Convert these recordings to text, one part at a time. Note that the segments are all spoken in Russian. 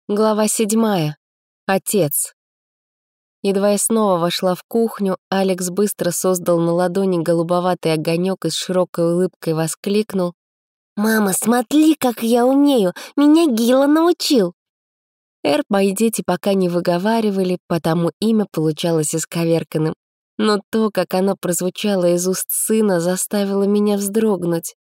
Глава 7. Отец. Едва я снова вошла в кухню, Алекс быстро создал на ладони голубоватый огонек и с широкой улыбкой воскликнул: «Мама, смотри, как я умею! Меня Гила научил!» «Р» мои дети пока не выговаривали, потому имя получалось исковерканным. Но то, как оно прозвучало из уст сына, заставило меня вздрогнуть.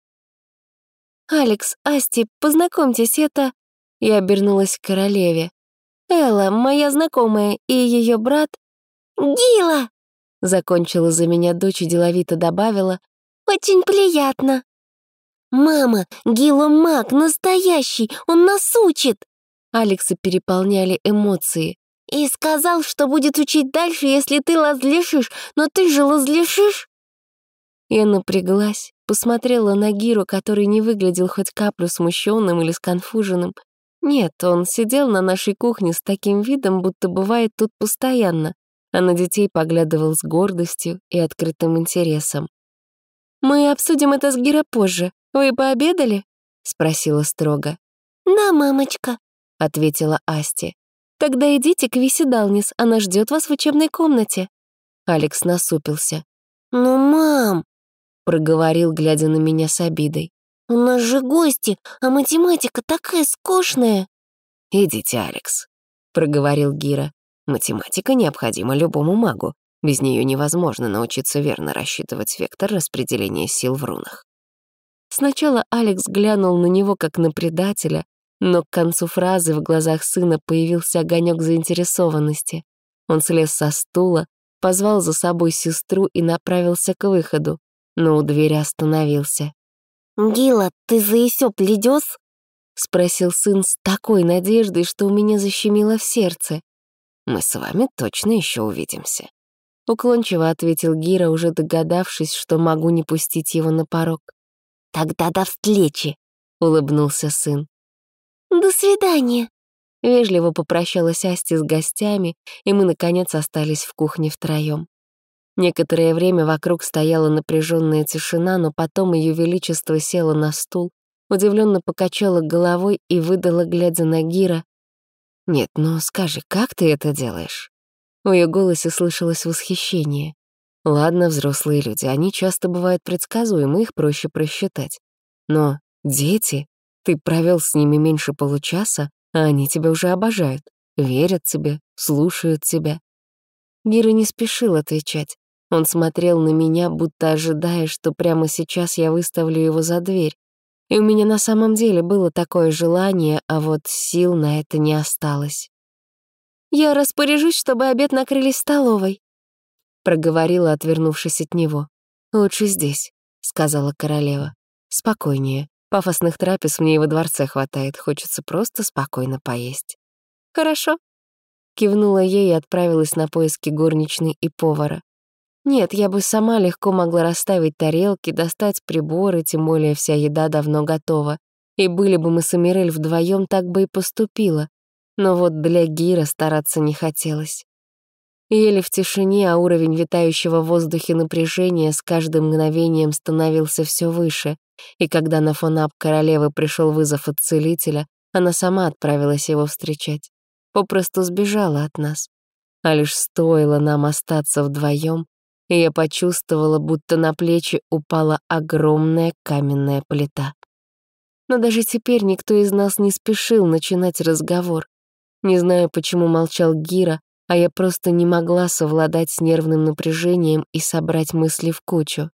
«Алекс, Асти, познакомьтесь, это...» Я обернулась к королеве. «Элла, моя знакомая, и ее брат...» «Гила!» — закончила за меня дочь и деловито добавила. «Очень приятно!» «Мама, Гила маг, настоящий, он нас учит!» Алекса переполняли эмоции. «И сказал, что будет учить дальше, если ты лазлешишь, но ты же лазлешишь!» Я напряглась, посмотрела на Гиру, который не выглядел хоть каплю смущенным или сконфуженным. Нет, он сидел на нашей кухне с таким видом, будто бывает тут постоянно, а на детей поглядывал с гордостью и открытым интересом. «Мы обсудим это с Гиро позже. Вы пообедали?» — спросила строго. «Да, мамочка», — ответила Асти. «Тогда идите к Виси Далнис, она ждет вас в учебной комнате». Алекс насупился. «Ну, мам», — проговорил, глядя на меня с обидой. «У нас же гости, а математика такая скучная». «Идите, Алекс», — проговорил Гира. «Математика необходима любому магу. Без нее невозможно научиться верно рассчитывать вектор распределения сил в рунах». Сначала Алекс глянул на него как на предателя, но к концу фразы в глазах сына появился огонек заинтересованности. Он слез со стула, позвал за собой сестру и направился к выходу, но у двери остановился. «Гила, ты за Исё пледёс?» — спросил сын с такой надеждой, что у меня защемило в сердце. «Мы с вами точно еще увидимся», — уклончиво ответил Гира, уже догадавшись, что могу не пустить его на порог. «Тогда до встречи», — улыбнулся сын. «До свидания», — вежливо попрощалась Асти с гостями, и мы, наконец, остались в кухне втроём. Некоторое время вокруг стояла напряженная тишина, но потом Ее Величество села на стул, удивленно покачала головой и выдала, глядя на Гира: «Нет, ну скажи, как ты это делаешь?» В ее голосе слышалось восхищение. «Ладно, взрослые люди, они часто бывают предсказуемы, их проще просчитать. Но дети, ты провел с ними меньше получаса, а они тебя уже обожают, верят тебе, слушают тебя». Гира не спешил отвечать. Он смотрел на меня, будто ожидая, что прямо сейчас я выставлю его за дверь. И у меня на самом деле было такое желание, а вот сил на это не осталось. «Я распоряжусь, чтобы обед накрыли в столовой», — проговорила, отвернувшись от него. «Лучше здесь», — сказала королева. «Спокойнее. Пафосных трапез мне и во дворце хватает, хочется просто спокойно поесть». «Хорошо», — кивнула ей и отправилась на поиски горничной и повара. Нет, я бы сама легко могла расставить тарелки, достать приборы, тем более вся еда давно готова. И были бы мы с Эмирель вдвоем, так бы и поступила. Но вот для Гира стараться не хотелось. Еле в тишине, а уровень витающего в воздухе напряжения с каждым мгновением становился все выше. И когда на фонап королевы пришел вызов от целителя, она сама отправилась его встречать. Попросту сбежала от нас. А лишь стоило нам остаться вдвоем, и я почувствовала, будто на плечи упала огромная каменная плита. Но даже теперь никто из нас не спешил начинать разговор. Не знаю, почему молчал Гира, а я просто не могла совладать с нервным напряжением и собрать мысли в кучу.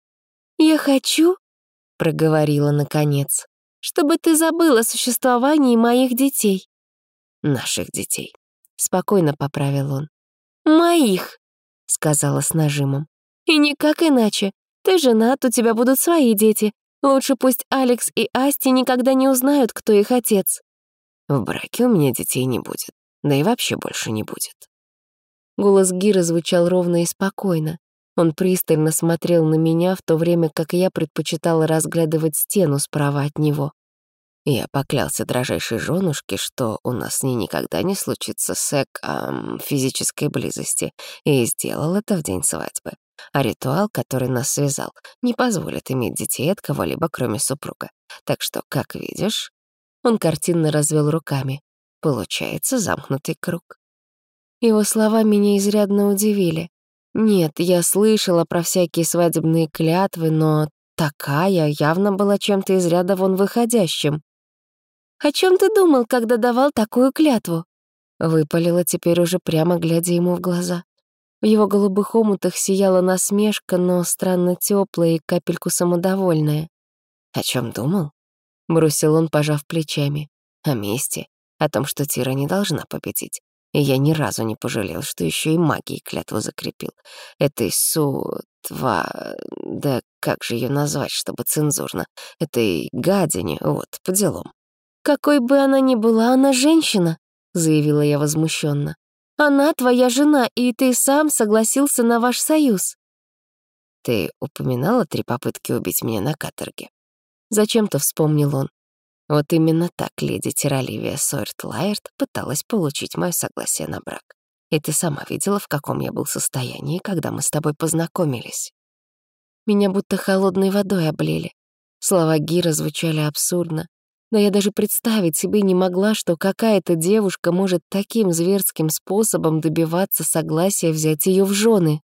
«Я хочу», — проговорила наконец, «чтобы ты забыла о существовании моих детей». «Наших детей», — спокойно поправил он. «Моих», — сказала с нажимом. «И никак иначе. Ты женат, у тебя будут свои дети. Лучше пусть Алекс и Асти никогда не узнают, кто их отец». «В браке у меня детей не будет, да и вообще больше не будет». Голос Гира звучал ровно и спокойно. Он пристально смотрел на меня, в то время как я предпочитала разглядывать стену справа от него. Я поклялся дрожайшей женушке, что у нас с ней никогда не случится физической близости, и сделал это в день свадьбы. А ритуал, который нас связал, не позволит иметь детей от кого-либо, кроме супруга. Так что, как видишь...» Он картинно развел руками. Получается замкнутый круг. Его слова меня изрядно удивили. Нет, я слышала про всякие свадебные клятвы, но такая явно была чем-то из ряда вон выходящим. «О чем ты думал, когда давал такую клятву?» Выпалила теперь уже прямо, глядя ему в глаза. В его голубых омутах сияла насмешка, но странно теплая и капельку самодовольная. «О чем думал?» — бросил он, пожав плечами. «О мести, о том, что Тира не должна победить. И я ни разу не пожалел, что еще и магией клятву закрепил. Этой да как же ее назвать, чтобы цензурно? Этой гадине, вот, по делам». «Какой бы она ни была, она женщина», — заявила я возмущенно. «Она твоя жена, и ты сам согласился на ваш союз». «Ты упоминала 3 попытки убить меня на каторге?» Зачем-то вспомнил он. Вот именно так леди Тираливия Сойерт-Лайерт пыталась получить мое согласие на брак. И ты сама видела, в каком я был состоянии, когда мы с тобой познакомились. Меня будто холодной водой облили. Слова Гира звучали абсурдно. Но я даже представить себе не могла, что какая-то девушка может таким зверским способом добиваться согласия взять ее в жены.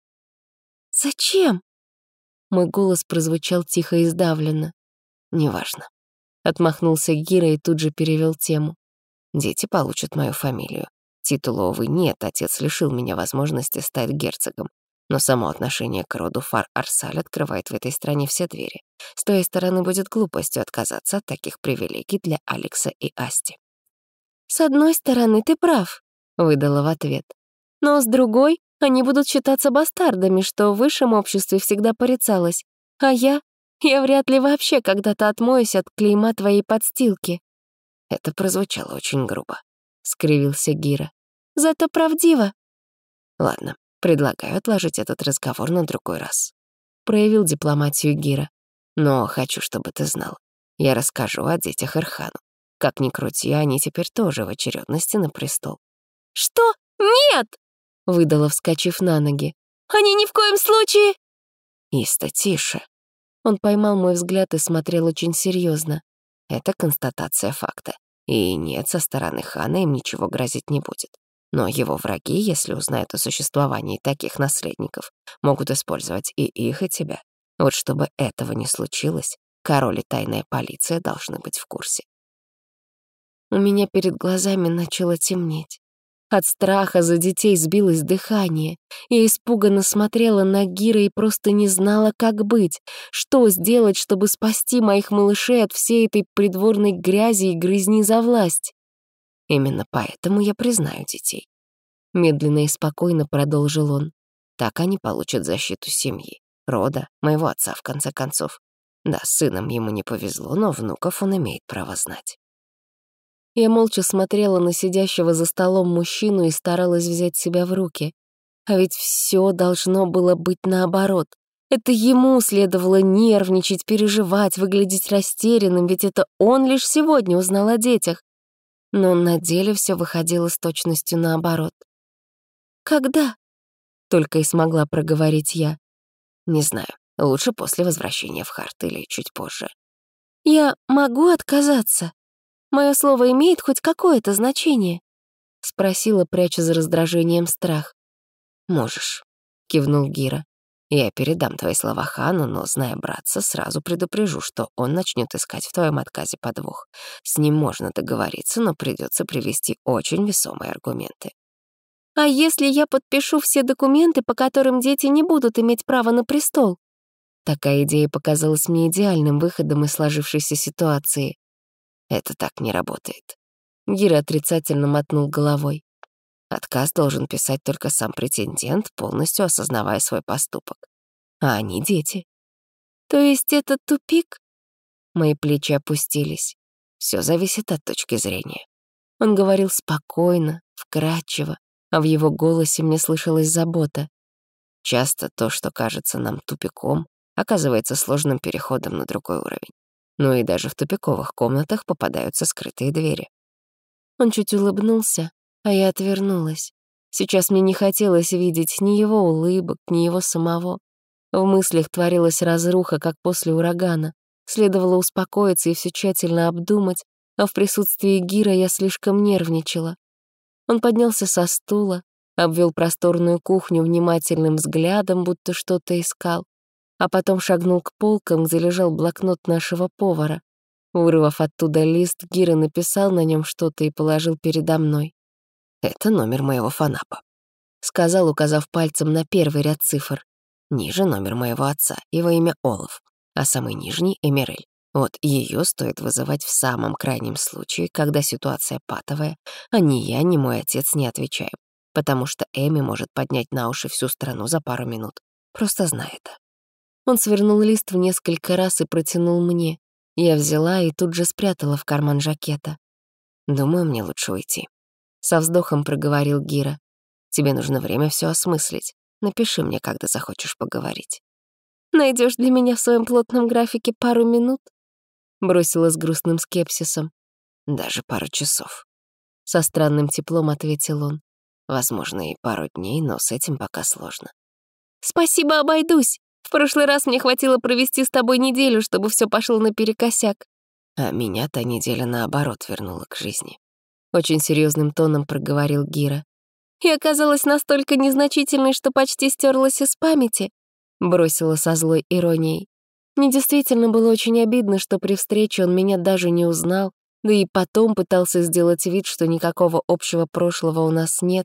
«Зачем?» Мой голос прозвучал тихо и сдавленно. «Неважно». Отмахнулся Гира и тут же перевел тему. «Дети получат мою фамилию. Титула, увы, нет, отец лишил меня возможности стать герцогом. Но само отношение к роду Фар-Арсаль открывает в этой стране все двери. С твоей стороны будет глупостью отказаться от таких привилегий для Алекса и Асти». «С одной стороны, ты прав», — выдала в ответ. «Но с другой, они будут считаться бастардами, что в высшем обществе всегда порицалось. А я вряд ли вообще когда-то отмоюсь от клейма твоей подстилки». «Это прозвучало очень грубо», — скривился Гира. «Зато правдиво». «Ладно, предлагаю отложить этот разговор на другой раз», — проявил дипломатию Гира. «Но хочу, чтобы ты знал. Я расскажу о детях Эрхану. Как ни крути, они теперь тоже в очередности на престол». «Что? Нет!» — выдала, вскочив на ноги. «Они ни в коем случае...» «Иста, тише». Он поймал мой взгляд и смотрел очень серьезно. Это констатация факта. И нет, со стороны хана им ничего грозить не будет. Но его враги, если узнают о существовании таких наследников, могут использовать и их, и тебя. Вот чтобы этого не случилось, король и тайная полиция должны быть в курсе. У меня перед глазами начало темнеть. От страха за детей сбилось дыхание. Я испуганно смотрела на Гира и просто не знала, как быть. Что сделать, чтобы спасти моих малышей от всей этой придворной грязи и грызни за власть? Именно поэтому я признаю детей. Медленно и спокойно продолжил он. Так они получат защиту семьи, рода, моего отца, в конце концов. Да, с сыном ему не повезло, но внуков он имеет право знать. Я молча смотрела на сидящего за столом мужчину и старалась взять себя в руки. А ведь все должно было быть наоборот. Это ему следовало нервничать, переживать, выглядеть растерянным, ведь это он лишь сегодня узнал о детях. Но на деле все выходило с точностью наоборот. «Когда?» — только и смогла проговорить я. «Не знаю, лучше после возвращения в Харт или чуть позже». «Я могу отказаться? Мое слово имеет хоть какое-то значение?» — спросила, пряча за раздражением страх. «Можешь», — кивнул Гира. «Я передам твои слова хану, но, зная братца, сразу предупрежу, что он начнет искать в твоем отказе подвох. С ним можно договориться, но придется привести очень весомые аргументы». А если я подпишу все документы, по которым дети не будут иметь права на престол? Такая идея показалась мне идеальным выходом из сложившейся ситуации. Это так не работает. Гира отрицательно мотнул головой. Отказ должен писать только сам претендент, полностью осознавая свой поступок. А они дети. То есть это тупик? Мои плечи опустились. Все зависит от точки зрения. Он говорил спокойно, вкрадчиво, а в его голосе мне слышалась забота. Часто то, что кажется нам тупиком, оказывается сложным переходом на другой уровень. Ну и даже в тупиковых комнатах попадаются скрытые двери. Он чуть улыбнулся, а я отвернулась. Сейчас мне не хотелось видеть ни его улыбок, ни его самого. В мыслях творилась разруха, как после урагана. Следовало успокоиться и все тщательно обдумать, а в присутствии Гира я слишком нервничала. Он поднялся со стула, обвел просторную кухню внимательным взглядом, будто что-то искал, а потом шагнул к полкам, где лежал блокнот нашего повара. Вырвав оттуда лист, Гира написал на нем что-то и положил передо мной. «Это номер моего фанапа», — сказал, указав пальцем на первый ряд цифр. «Ниже номер моего отца, его имя Олаф, а самый нижний — Эмирель. Вот ее стоит вызывать в самом крайнем случае, когда ситуация патовая, а ни я, ни мой отец не отвечаем, потому что Эми может поднять на уши всю страну за пару минут. Просто знай это». Он свернул лист в несколько раз и протянул мне. Я взяла и тут же спрятала в карман жакета. «Думаю, мне лучше уйти», — со вздохом проговорил Гира. «Тебе нужно время все осмыслить. Напиши мне, когда захочешь поговорить». Найдешь для меня в своем плотном графике пару минут?» Бросила с грустным скепсисом. «Даже пару часов», — со странным теплом ответил он. «Возможно, и пару дней, но с этим пока сложно». «Спасибо, обойдусь. В прошлый раз мне хватило провести с тобой неделю, чтобы все пошло наперекосяк». А меня та неделя, наоборот, вернула к жизни. Очень серьезным тоном проговорил Гира. «И оказалась настолько незначительной, что почти стерлась из памяти», — бросила со злой иронией. Мне действительно было очень обидно, что при встрече он меня даже не узнал, да и потом пытался сделать вид, что никакого общего прошлого у нас нет.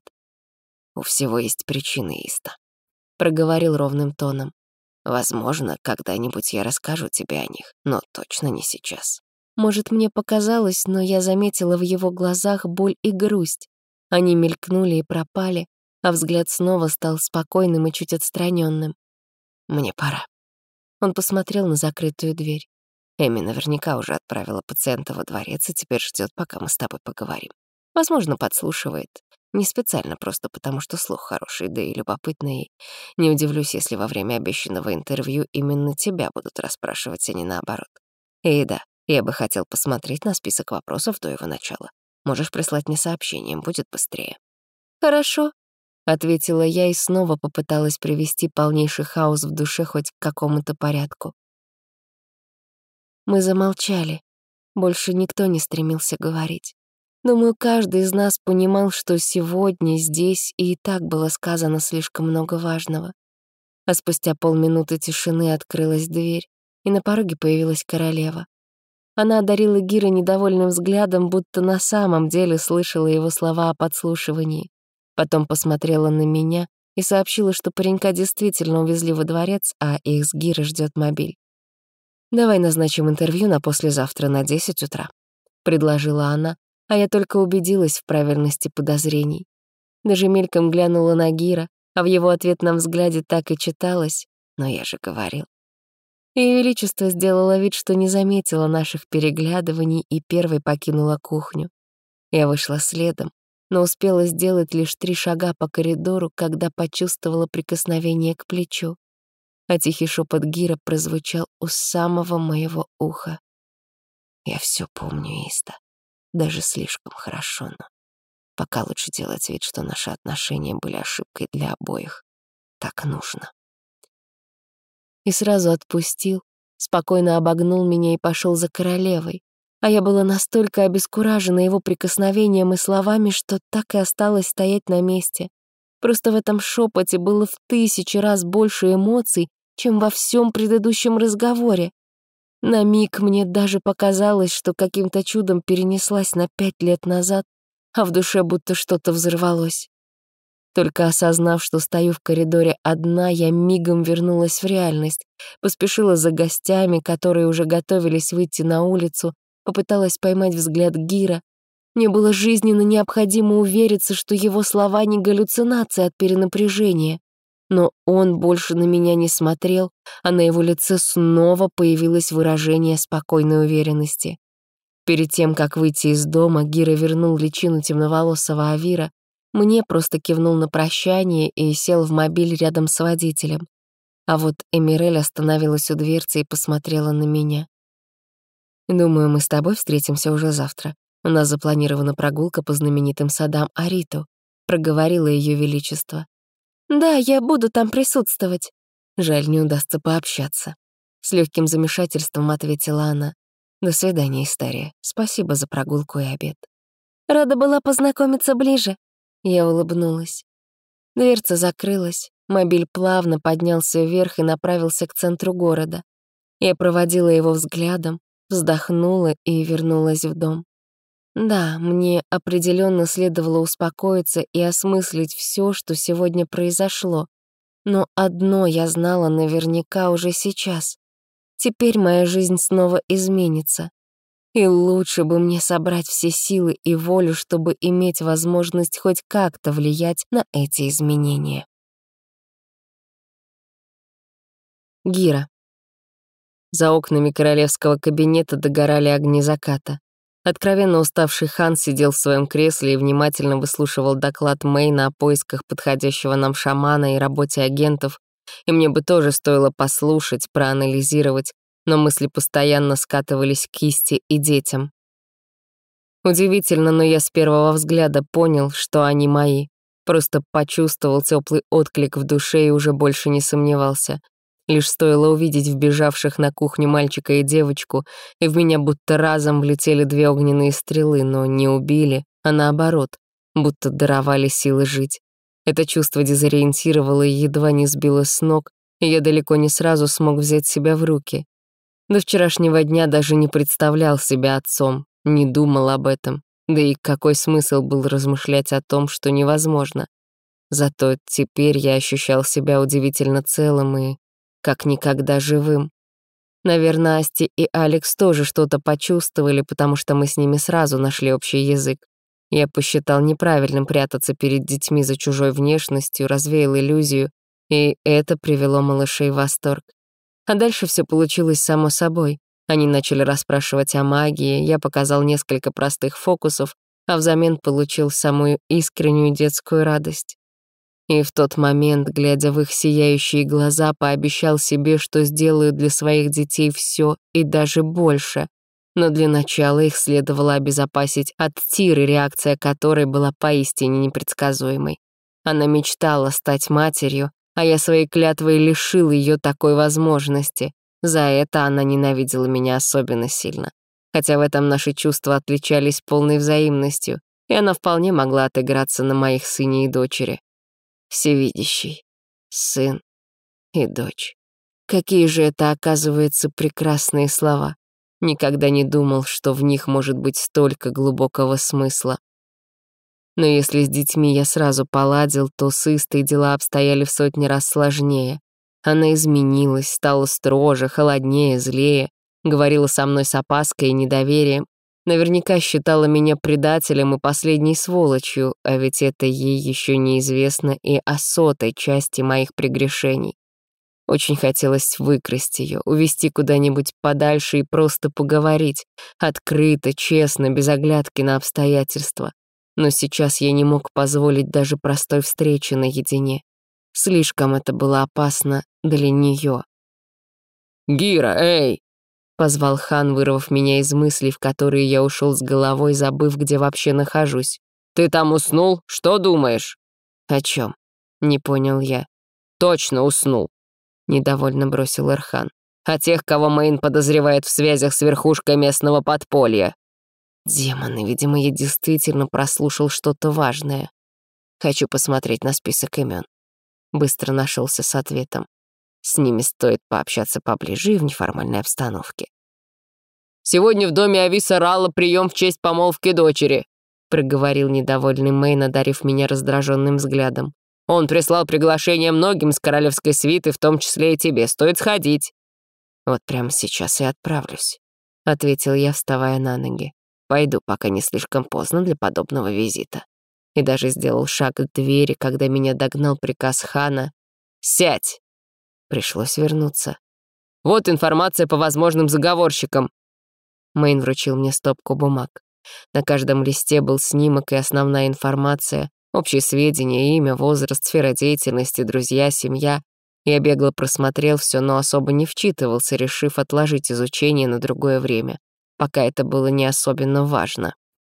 «У всего есть причины, Иста», — проговорил ровным тоном. «Возможно, когда-нибудь я расскажу тебе о них, но точно не сейчас». Может, мне показалось, но я заметила в его глазах боль и грусть. Они мелькнули и пропали, а взгляд снова стал спокойным и чуть отстраненным. «Мне пора». Он посмотрел на закрытую дверь. Эми наверняка уже отправила пациента во дворец и теперь ждет, пока мы с тобой поговорим. Возможно, подслушивает. Не специально, просто потому что слух хороший, да и любопытный. Не удивлюсь, если во время обещанного интервью именно тебя будут расспрашивать, а не наоборот. И да, я бы хотел посмотреть на список вопросов до его начала. Можешь прислать мне сообщение, будет быстрее. «Хорошо», — ответила я и снова попыталась привести полнейший хаос в душе хоть к какому-то порядку. Мы замолчали. Больше никто не стремился говорить. Думаю, каждый из нас понимал, что сегодня, здесь и так было сказано слишком много важного. А спустя полминуты тишины открылась дверь, и на пороге появилась королева. Она одарила Гира недовольным взглядом, будто на самом деле слышала его слова о подслушивании. Потом посмотрела на меня и сообщила, что паренька действительно увезли во дворец, а их с Гира ждет мобиль. «Давай назначим интервью на послезавтра на 10 утра», — предложила она, а я только убедилась в правильности подозрений. Даже мельком глянула на Гира, а в его ответном взгляде так и читалось, но я же говорил. Её Величество сделала вид, что не заметила наших переглядываний и первой покинула кухню. Я вышла следом, но успела сделать лишь 3 шага по коридору, когда почувствовала прикосновение к плечу, а тихий шепот Гира прозвучал у самого моего уха. «Я всё помню, Иста, даже слишком хорошо, но пока лучше делать вид, что наши отношения были ошибкой для обоих. Так нужно». И сразу отпустил, спокойно обогнул меня и пошел за королевой. А я была настолько обескуражена его прикосновением и словами, что так и осталась стоять на месте. Просто в этом шепоте было в 1000 раз больше эмоций, чем во всем предыдущем разговоре. На миг мне даже показалось, что каким-то чудом перенеслась на 5 лет назад, а в душе будто что-то взорвалось. Только осознав, что стою в коридоре одна, я мигом вернулась в реальность, поспешила за гостями, которые уже готовились выйти на улицу, попыталась поймать взгляд Гира. Мне было жизненно необходимо увериться, что его слова не галлюцинации от перенапряжения. Но он больше на меня не смотрел, а на его лице снова появилось выражение спокойной уверенности. Перед тем, как выйти из дома, Гира вернул личину темноволосого Авира, мне просто кивнул на прощание и сел в мобиль рядом с водителем. А вот Эмирель остановилась у дверцы и посмотрела на меня. «Думаю, мы с тобой встретимся уже завтра. У нас запланирована прогулка по знаменитым садам Ариту», — проговорило Ее Величество. «Да, я буду там присутствовать». «Жаль, не удастся пообщаться». С легким замешательством ответила она. До свидания, Истария. Спасибо за прогулку и обед. Рада была познакомиться ближе. Я улыбнулась. Дверца закрылась, мобиль плавно поднялся вверх и направился к центру города. Я проводила его взглядом, вздохнула и вернулась в дом. Да, мне определенно следовало успокоиться и осмыслить все, что сегодня произошло. Но одно я знала наверняка уже сейчас. Теперь моя жизнь снова изменится. И лучше бы мне собрать все силы и волю, чтобы иметь возможность хоть как-то влиять на эти изменения. Гира. За окнами королевского кабинета догорали огни заката. Откровенно уставший хан сидел в своем кресле и внимательно выслушивал доклад Мэйна о поисках подходящего нам шамана и работе агентов, и мне бы тоже стоило послушать, проанализировать, но мысли постоянно скатывались к Кисти и детям. Удивительно, но я с первого взгляда понял, что они мои. Просто почувствовал теплый отклик в душе и уже больше не сомневался. Лишь стоило увидеть вбежавших на кухню мальчика и девочку, и в меня будто разом влетели две огненные стрелы, но не убили, а наоборот, будто даровали силы жить. Это чувство дезориентировало и едва не сбило с ног, и я далеко не сразу смог взять себя в руки. До вчерашнего дня даже не представлял себя отцом, не думал об этом, да и какой смысл был размышлять о том, что невозможно. Зато теперь я ощущал себя удивительно целым и как никогда живым. Наверное, Асти и Алекс тоже что-то почувствовали, потому что мы с ними сразу нашли общий язык. Я посчитал неправильным прятаться перед детьми за чужой внешностью, развеял иллюзию, и это привело малышей в восторг. А дальше все получилось само собой. Они начали расспрашивать о магии, я показал несколько простых фокусов, а взамен получил самую искреннюю детскую радость. И в тот момент, глядя в их сияющие глаза, пообещал себе, что сделаю для своих детей все и даже больше. Но для начала их следовало обезопасить от Тиры, реакция которой была поистине непредсказуемой. Она мечтала стать матерью, а я своей клятвой лишил ее такой возможности. За это она ненавидела меня особенно сильно. Хотя в этом наши чувства отличались полной взаимностью, и она вполне могла отыграться на моих сыне и дочери. Всевидящий, сын и дочь. Какие же это, оказывается, прекрасные слова. Никогда не думал, что в них может быть столько глубокого смысла. Но если с детьми я сразу поладил, то с Истой дела обстояли в сотни раз сложнее. Она изменилась, стала строже, холоднее, злее, говорила со мной с опаской и недоверием. Наверняка считала меня предателем и последней сволочью, а ведь это ей еще неизвестно и о 100-й части моих прегрешений. Очень хотелось выкрасть ее, увести куда-нибудь подальше и просто поговорить, открыто, честно, без оглядки на обстоятельства. Но сейчас я не мог позволить даже простой встречи наедине. Слишком это было опасно для нее. «Гира, эй!» — позвал хан, вырвав меня из мыслей, в которые я ушел с головой, забыв, где вообще нахожусь. «Ты там уснул? Что думаешь?» «О чем?» — не понял я. «Точно уснул», — недовольно бросил Эрхан. «О тех, кого Мэйн подозревает в связях с верхушкой местного подполья». Демоны, видимо, я действительно прослушал что-то важное. Хочу посмотреть на список имен. Быстро нашелся с ответом. С ними стоит пообщаться поближе и в неформальной обстановке. «Сегодня в доме Ависа Ралла прием в честь помолвки дочери», проговорил недовольный Мэйн, одарив меня раздраженным взглядом. «Он прислал приглашение многим с королевской свиты, в том числе и тебе. Стоит сходить». «Вот прямо сейчас и отправлюсь», — ответил я, вставая на ноги. «Пойду, пока не слишком поздно для подобного визита». И даже сделал шаг к двери, когда меня догнал приказ хана. «Сядь!» Пришлось вернуться. «Вот информация по возможным заговорщикам». Мэйн вручил мне стопку бумаг. На каждом листе был снимок и основная информация, общие сведения, имя, возраст, сфера деятельности, друзья, семья. Я бегло просмотрел все, но особо не вчитывался, решив отложить изучение на другое время, пока это было не особенно важно.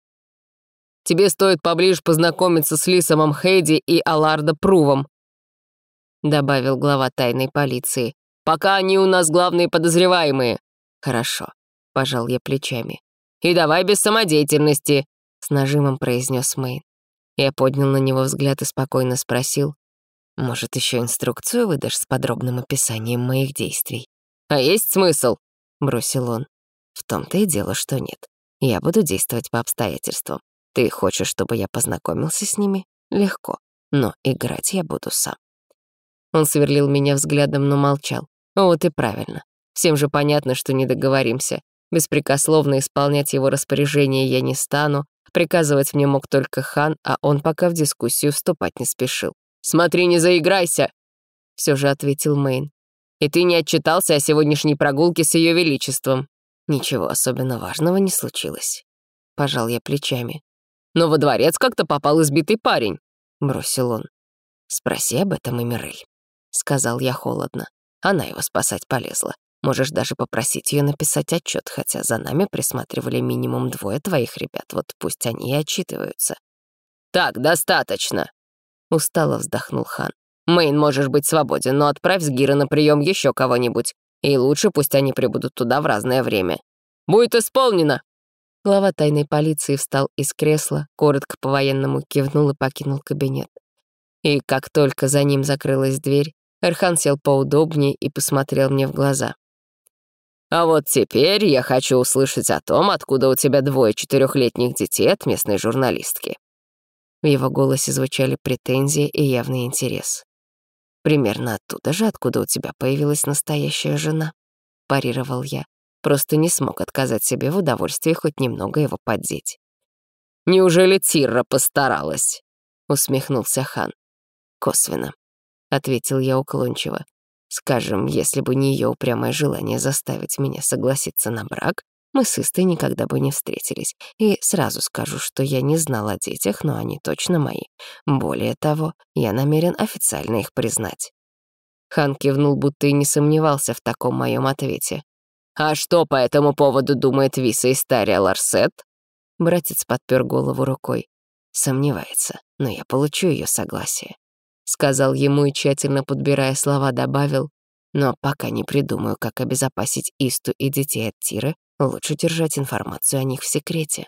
«Тебе стоит поближе познакомиться с Лисомом Хейди и Алардо Прувом», добавил глава тайной полиции. «Пока они у нас главные подозреваемые». «Хорошо», пожал я плечами. «И давай без самодеятельности», — с нажимом произнес Мэйн. Я поднял на него взгляд и спокойно спросил: «Может, еще инструкцию выдашь с подробным описанием моих действий?» «А есть смысл?» — бросил он. «В том-то и дело, что нет. Я буду действовать по обстоятельствам. Ты хочешь, чтобы я познакомился с ними? Легко. Но играть я буду сам». Он сверлил меня взглядом, но молчал. Вот и правильно. Всем же понятно, что не договоримся. Беспрекословно исполнять его распоряжения я не стану. Приказывать мне мог только хан, а он пока в дискуссию вступать не спешил. «Смотри, не заиграйся!» — все же ответил Мэйн. «И ты не отчитался о сегодняшней прогулке с Ее Величеством». «Ничего особенно важного не случилось». Пожал я плечами. «Но во дворец как-то попал избитый парень», — бросил он. «Спроси об этом Эмирель», — сказал я холодно. «Она его спасать полезла. Можешь даже попросить ее написать отчет, хотя за нами присматривали минимум 2 твоих ребят. Вот пусть они и отчитываются». «Так, достаточно», — устало вздохнул хан. «Мэйн, можешь быть свободен, но отправь с Гира на прием еще кого-нибудь. И лучше пусть они прибудут туда в разное время. Будет исполнено!» Глава тайной полиции встал из кресла, коротко по-военному кивнул и покинул кабинет. И как только за ним закрылась дверь, Эрхан сел поудобнее и посмотрел мне в глаза. «А вот теперь я хочу услышать о том, откуда у тебя 2 4-летних детей от местной журналистки». В его голосе звучали претензии и явный интерес. «Примерно оттуда же, откуда у тебя появилась настоящая жена», — парировал я. Просто не смог отказать себе в удовольствии хоть немного его поддеть. «Неужели Тирра постаралась?» — усмехнулся хан. «Косвенно», — ответил я уклончиво. «Скажем, если бы не ее упрямое желание заставить меня согласиться на брак, мы с Истой никогда бы не встретились. И сразу скажу, что я не знал о детях, но они точно мои. Более того, я намерен официально их признать». Хан кивнул, будто и не сомневался в таком моем ответе. «А что по этому поводу думает Виса Истария Ларсет?» Братец подпер голову рукой. «Сомневается, но я получу ее согласие», — сказал ему и, тщательно подбирая слова, добавил: «но пока не придумаю, как обезопасить Исту и детей от Тиры, лучше держать информацию о них в секрете».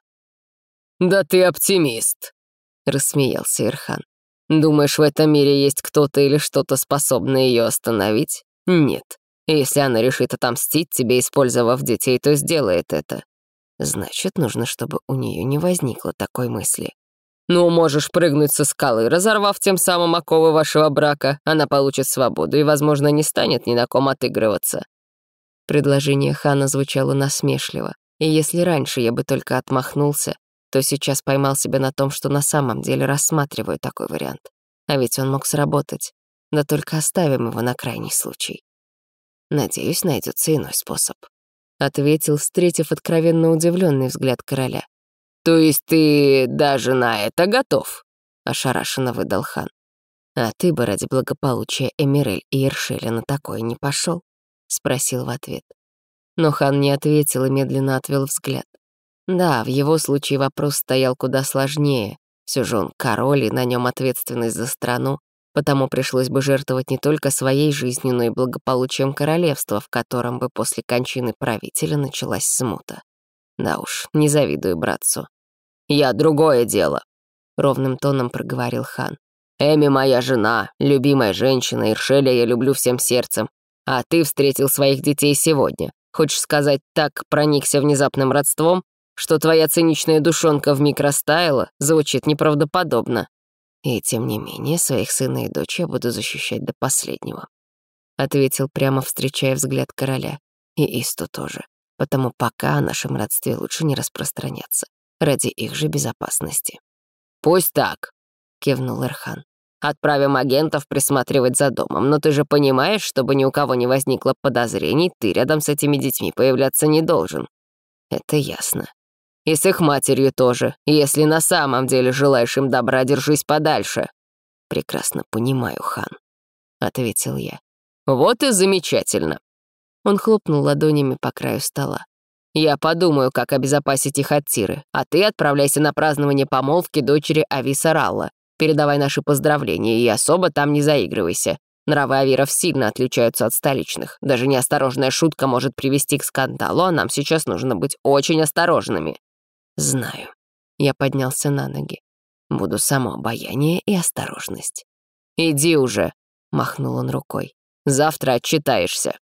«Да ты оптимист», — рассмеялся Эрхан. «Думаешь, в этом мире есть кто-то или что-то, способное ее остановить? Нет. Если она решит отомстить тебе, использовав детей, то сделает это. Значит, нужно, чтобы у нее не возникло такой мысли». «Ну, можешь прыгнуть со скалы, разорвав тем самым оковы вашего брака. Она получит свободу и, возможно, не станет ни на ком отыгрываться». Предложение хана звучало насмешливо, и если раньше я бы только отмахнулся, то сейчас поймал себя на том, что на самом деле рассматриваю такой вариант. А ведь он мог сработать. Да только оставим его на крайний случай. «Надеюсь, найдется иной способ», — ответил, встретив откровенно удивленный взгляд короля. «То есть ты даже на это готов?» — ошарашенно выдал хан. «А ты бы ради благополучия Эмирель и Иршеля на такое не пошел?» — спросил в ответ. Но хан не ответил и медленно отвел взгляд. Да, в его случае вопрос стоял куда сложнее. Все же он король, и на нем ответственность за страну, потому пришлось бы жертвовать не только своей жизнью, но и благополучием королевства, в котором бы после кончины правителя началась смута. Да уж, не завидую братцу. «Я другое дело», — ровным тоном проговорил хан. «Эми моя жена, любимая женщина, Иршеля я люблю всем сердцем. А ты встретил своих детей сегодня. Хочешь сказать, так проникся внезапным родством, что твоя циничная душонка вмиг растаяла? Звучит неправдоподобно». «И тем не менее, своих сына и дочь я буду защищать до последнего», — ответил прямо, встречая взгляд короля. «И Исту тоже. Потому пока о нашем родстве лучше не распространяться, ради их же безопасности». «Пусть так», — кивнул Эрхан. «Отправим агентов присматривать за домом, но ты же понимаешь, чтобы ни у кого не возникло подозрений, ты рядом с этими детьми появляться не должен». «Это ясно». «И с их матерью тоже. Если на самом деле желаешь им добра, держись подальше». «Прекрасно понимаю, хан», — ответил я. «Вот и замечательно». Он хлопнул ладонями по краю стола. «Я подумаю, как обезопасить их от Тиры, а ты отправляйся на празднование помолвки дочери Ависа Ралла. Передавай наши поздравления и особо там не заигрывайся. Нравы авиров сильно отличаются от столичных. Даже неосторожная шутка может привести к скандалу, а нам сейчас нужно быть очень осторожными». «Знаю». Я поднялся на ноги. «Буду само обаяние и осторожность». «Иди уже», — махнул он рукой. «Завтра отчитаешься».